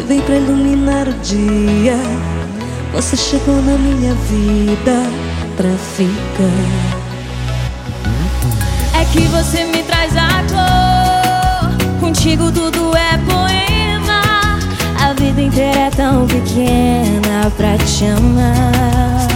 vem pra iluminar o dia. Você chegou na minha vida pra ficar. É que você me traz a cor, contigo tudo é poema. A vida inteira é tão pequena pra te amar.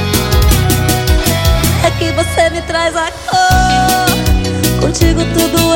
Você me traz a cor, contigo tudo